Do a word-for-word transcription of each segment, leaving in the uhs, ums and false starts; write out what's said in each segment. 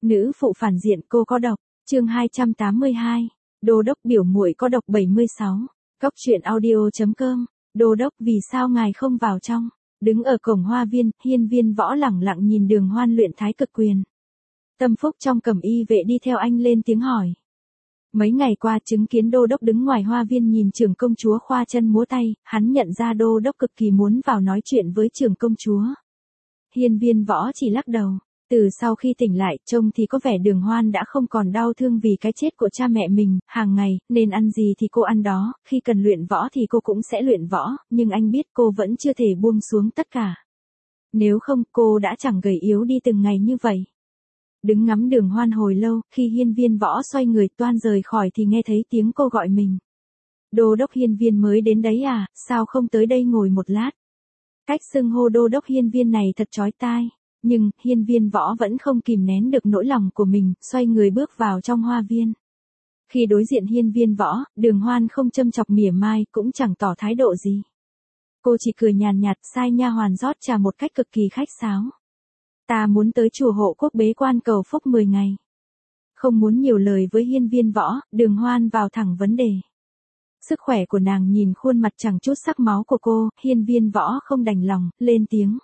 Nữ phụ phản diện cô có độc, chương hai trăm tám mươi hai. Đô đốc biểu muội có độc bảy mươi sáu. Cốc truyện audio.com. Đô đốc vì sao ngài không vào trong? Đứng ở cổng hoa viên, hiên viên võ lẳng lặng nhìn Đường Hoan luyện thái cực quyền. Tâm Phúc trong cẩm y vệ đi theo anh lên tiếng hỏi. Mấy ngày qua chứng kiến đô đốc đứng ngoài hoa viên nhìn trưởng công chúa khoa chân múa tay, hắn nhận ra đô đốc cực kỳ muốn vào nói chuyện với trưởng công chúa. Hiên viên võ chỉ lắc đầu. Từ sau khi tỉnh lại, trông thì có vẻ Đường Hoan đã không còn đau thương vì cái chết của cha mẹ mình, hàng ngày, nên ăn gì thì cô ăn đó, khi cần luyện võ thì cô cũng sẽ luyện võ, nhưng anh biết cô vẫn chưa thể buông xuống tất cả. Nếu không, cô đã chẳng gầy yếu đi từng ngày như vậy. Đứng ngắm Đường Hoan hồi lâu, khi hiên viên võ xoay người toan rời khỏi thì nghe thấy tiếng cô gọi mình. Đô đốc hiên viên mới đến đấy à, sao không tới đây ngồi một lát? Cách xưng hô đô đốc hiên viên này thật chói tai. Nhưng, hiên viên võ vẫn không kìm nén được nỗi lòng của mình, xoay người bước vào trong hoa viên. Khi đối diện hiên viên võ, Đường Hoan không châm chọc mỉa mai, cũng chẳng tỏ thái độ gì. Cô chỉ cười nhàn nhạt sai nha hoàn rót trà một cách cực kỳ khách sáo. Ta muốn tới chùa Hộ Quốc bế quan cầu phúc mười ngày. Không muốn nhiều lời với hiên viên võ, Đường Hoan vào thẳng vấn đề. Sức khỏe của nàng nhìn khuôn mặt chẳng chút sắc máu của cô, hiên viên võ không đành lòng, lên tiếng.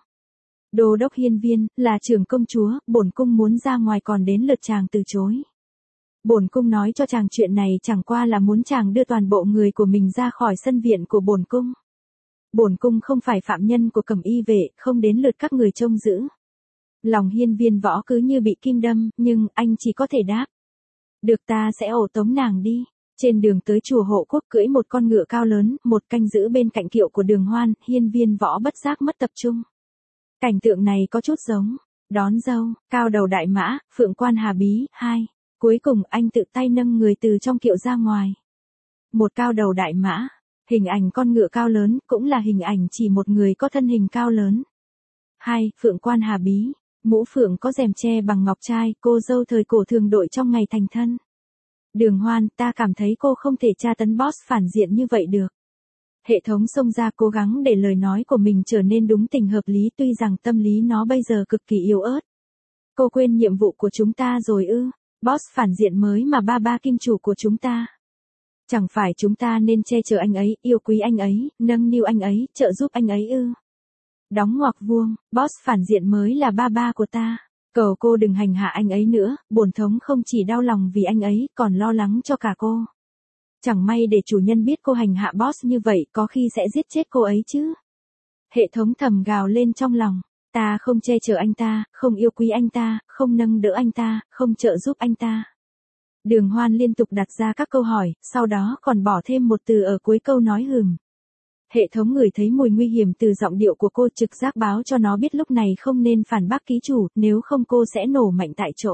Đô đốc hiên viên, là trưởng công chúa, bổn cung muốn ra ngoài còn đến lượt chàng từ chối. Bổn cung nói cho chàng chuyện này chẳng qua là muốn chàng đưa toàn bộ người của mình ra khỏi sân viện của bổn cung. Bổn cung không phải phạm nhân của cẩm y vệ, không đến lượt các người trông giữ. Lòng hiên viên võ cứ như bị kim đâm, nhưng anh chỉ có thể đáp. Được, ta sẽ ổ tống nàng đi. Trên đường tới chùa Hộ Quốc cưỡi một con ngựa cao lớn, một canh giữ bên cạnh kiệu của Đường Hoan, hiên viên võ bất giác mất tập trung. Cảnh tượng này có chút giống, đón dâu, cao đầu đại mã, phượng quan hà bí, hai. Cuối cùng anh tự tay nâng người từ trong kiệu ra ngoài. Một cao đầu đại mã, hình ảnh con ngựa cao lớn, cũng là hình ảnh chỉ một người có thân hình cao lớn. Hai. Phượng quan hà bí, mũ phượng có rèm che bằng ngọc trai, cô dâu thời cổ thường đội trong ngày thành thân. Đường Hoan, ta cảm thấy cô không thể tra tấn boss phản diện như vậy được. Hệ thống xông ra cố gắng để lời nói của mình trở nên đúng tình hợp lý tuy rằng tâm lý nó bây giờ cực kỳ yếu ớt. Cô quên nhiệm vụ của chúng ta rồi ư, boss phản diện mới mà ba ba kim chủ của chúng ta. Chẳng phải chúng ta nên che chở anh ấy, yêu quý anh ấy, nâng niu anh ấy, trợ giúp anh ấy ư. Đóng ngoặc vuông, boss phản diện mới là ba ba của ta. Cầu cô đừng hành hạ anh ấy nữa, bổn thống không chỉ đau lòng vì anh ấy, còn lo lắng cho cả cô. Chẳng may để chủ nhân biết cô hành hạ boss như vậy có khi sẽ giết chết cô ấy chứ. Hệ thống thầm gào lên trong lòng. Ta không che chở anh ta, không yêu quý anh ta, không nâng đỡ anh ta, không trợ giúp anh ta. Đường Hoan liên tục đặt ra các câu hỏi, sau đó còn bỏ thêm một từ ở cuối câu nói hừm. Hệ thống ngửi thấy mùi nguy hiểm từ giọng điệu của cô trực giác báo cho nó biết lúc này không nên phản bác ký chủ, nếu không cô sẽ nổ mạnh tại chỗ.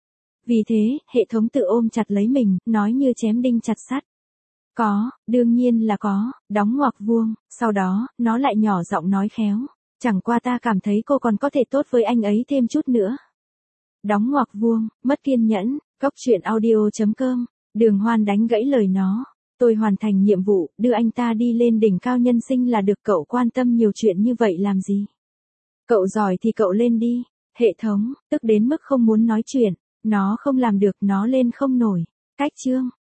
Vì thế, hệ thống tự ôm chặt lấy mình, nói như chém đinh chặt sắt. Có, đương nhiên là có, đóng ngoặc vuông, sau đó, nó lại nhỏ giọng nói khéo. Chẳng qua ta cảm thấy cô còn có thể tốt với anh ấy thêm chút nữa. Đóng ngoặc vuông, mất kiên nhẫn, cốc truyện audio.com, Đường Hoan đánh gãy lời nó. Tôi hoàn thành nhiệm vụ, đưa anh ta đi lên đỉnh cao nhân sinh là được, cậu quan tâm nhiều chuyện như vậy làm gì? Cậu giỏi thì cậu lên đi. Hệ thống, tức đến mức không muốn nói chuyện, nó không làm được, nó lên không nổi. Cách chương.